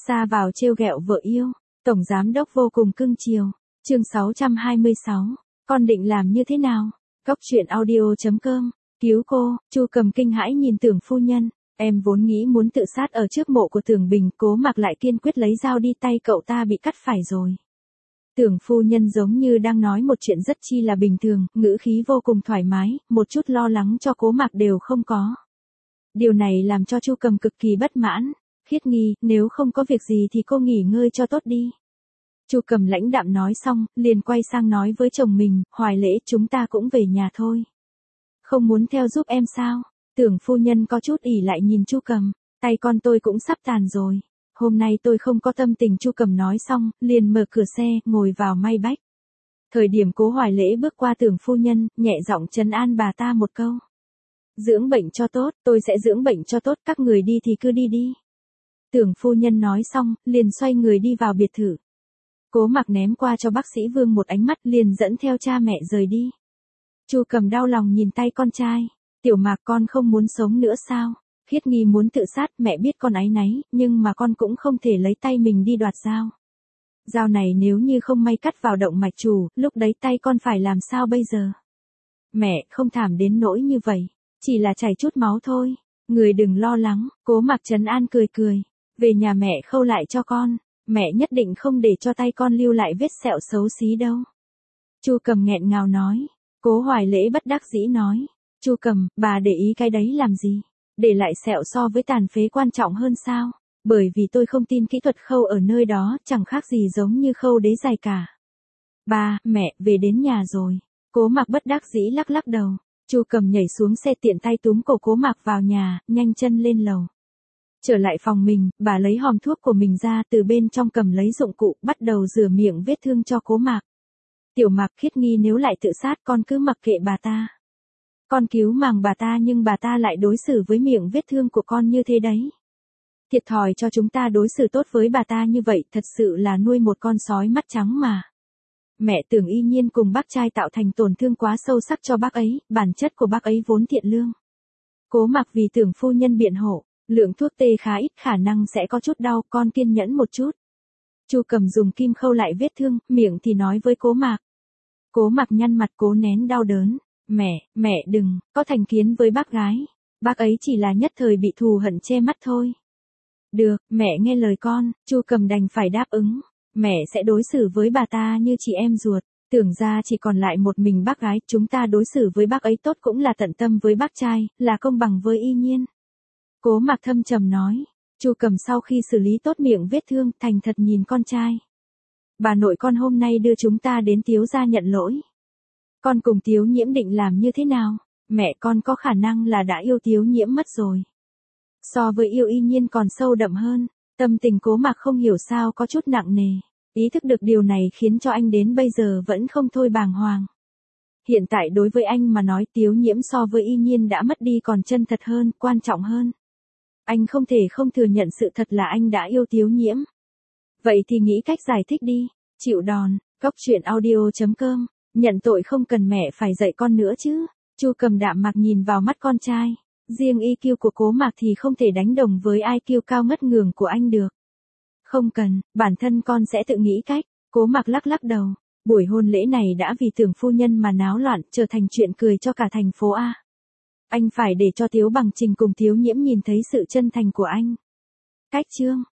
Ra vào trêu ghẹo vợ yêu, tổng giám đốc vô cùng cưng chiều. Chương 626, con định làm như thế nào? Cóc truyện audio.com, cứu cô. Chu Cầm kinh hãi nhìn Tưởng phu nhân, em vốn nghĩ muốn tự sát ở trước mộ của Tưởng Bình, Cố Mặc lại kiên quyết lấy dao đi, tay cậu ta bị cắt phải rồi. Tưởng phu nhân giống như đang nói một chuyện rất chi là bình thường, ngữ khí vô cùng thoải mái, một chút lo lắng cho Cố Mặc đều không có. Điều này làm cho Chu Cầm cực kỳ bất mãn. Khiết Nghi, nếu không có việc gì thì cô nghỉ ngơi cho tốt đi. Chu Cầm lãnh đạm nói xong, liền quay sang nói với chồng mình, Hoài Lễ, chúng ta cũng về nhà thôi. Không muốn theo giúp em sao? Tưởng phu nhân có chút ỉ lại nhìn Chu Cầm, tay con tôi cũng sắp tàn rồi. Hôm nay tôi không có tâm tình. Chu Cầm nói xong, liền mở cửa xe, ngồi vào may bách. Thời điểm Cố Hoài Lễ bước qua Tưởng phu nhân, nhẹ giọng trấn an bà ta một câu. Dưỡng bệnh cho tốt, tôi sẽ dưỡng bệnh cho tốt, các người đi thì cứ đi đi. Tưởng phu nhân nói xong, liền xoay người đi vào biệt thự. Cố Mặc ném qua cho bác sĩ Vương một ánh mắt, liền dẫn theo cha mẹ rời đi. Chu Cầm đau lòng nhìn tay con trai. Tiểu Mạc, con không muốn sống nữa sao? Khiết Nghi muốn tự sát, mẹ biết con áy náy, nhưng mà con cũng không thể lấy tay mình đi đoạt dao. Dao này nếu như không may cắt vào động mạch chủ, lúc đấy tay con phải làm sao bây giờ? Mẹ, không thảm đến nỗi như vậy, chỉ là chảy chút máu thôi. Người đừng lo lắng. Cố Mặc trấn an cười cười. Về nhà mẹ khâu lại cho con, mẹ nhất định không để cho tay con lưu lại vết sẹo xấu xí đâu. Chu Cầm nghẹn ngào nói. Cố Hoài Lễ bất đắc dĩ nói. Chu Cầm, bà để ý cái đấy làm gì? Để lại sẹo so với tàn phế quan trọng hơn sao? Bởi vì tôi không tin kỹ thuật khâu ở nơi đó, chẳng khác gì giống như khâu đế giày cả. Ba, mẹ, về đến nhà rồi. Cố Mặc bất đắc dĩ lắc lắc đầu. Chu Cầm nhảy xuống xe, tiện tay túm cổ Cố Mặc vào nhà, nhanh chân lên lầu. Trở lại phòng mình, bà lấy hòm thuốc của mình ra, từ bên trong cầm lấy dụng cụ, bắt đầu rửa miệng vết thương cho Cố Mặc. Tiểu Mạc, Khiết Nghi nếu lại tự sát, con cứ mặc kệ bà ta. Con cứu mạng bà ta nhưng bà ta lại đối xử với miệng vết thương của con như thế đấy. Thiệt thòi cho chúng ta đối xử tốt với bà ta như vậy, thật sự là nuôi một con sói mắt trắng mà. Mẹ Tưởng Y Nhiên cùng bác trai tạo thành tổn thương quá sâu sắc cho bác ấy, bản chất của bác ấy vốn thiện lương. Cố Mặc vì Tưởng phu nhân biện hộ, lượng thuốc tê khá ít, khả năng sẽ có chút đau, con kiên nhẫn một chút. Chu Cầm dùng kim khâu lại vết thương, miệng thì nói với Cố Mặc. Cố Mặc nhăn mặt cố nén đau đớn. Mẹ đừng, có thành kiến với bác gái. Bác ấy chỉ là nhất thời bị thù hận che mắt thôi. Được, mẹ nghe lời con. Chu Cầm đành phải đáp ứng. Mẹ sẽ đối xử với bà ta như chị em ruột. Tưởng ra chỉ còn lại một mình bác gái, chúng ta đối xử với bác ấy tốt cũng là tận tâm với bác trai, là công bằng với Y Nhiên. Cố Mặc thâm trầm nói. Chu Cầm sau khi xử lý tốt miệng vết thương, thành thật nhìn con trai. Bà nội con hôm nay đưa chúng ta đến Tiếu gia nhận lỗi. Con cùng Tiếu Nhiễm định làm như thế nào? Mẹ con có khả năng là đã yêu Tiếu Nhiễm mất rồi. So với yêu Y Nhiên còn sâu đậm hơn. Tâm tình Cố Mặc không hiểu sao có chút nặng nề. Ý thức được điều này khiến cho anh đến bây giờ vẫn không thôi bàng hoàng. Hiện tại đối với anh mà nói, Tiếu Nhiễm so với Y Nhiên đã mất đi còn chân thật hơn, quan trọng hơn. Anh không thể không thừa nhận sự thật là anh đã yêu Tiếu Nhiễm. Vậy thì nghĩ cách giải thích đi. Chịu đòn. Cóc truyện audio.com. Nhận tội không cần mẹ phải dạy con nữa chứ. Chu Cầm đạm mạc nhìn vào mắt con trai. Riêng IQ của Cố Mặc thì không thể đánh đồng với IQ cao ngất ngường của anh được. Không cần, bản thân con sẽ tự nghĩ cách. Cố Mặc lắc lắc đầu. Buổi hôn lễ này đã vì Tưởng phu nhân mà náo loạn, trở thành chuyện cười cho cả thành phố A. Anh phải để cho Tiếu Bằng Trình cùng Tiếu Nhiễm nhìn thấy sự chân thành của anh. Cách chương.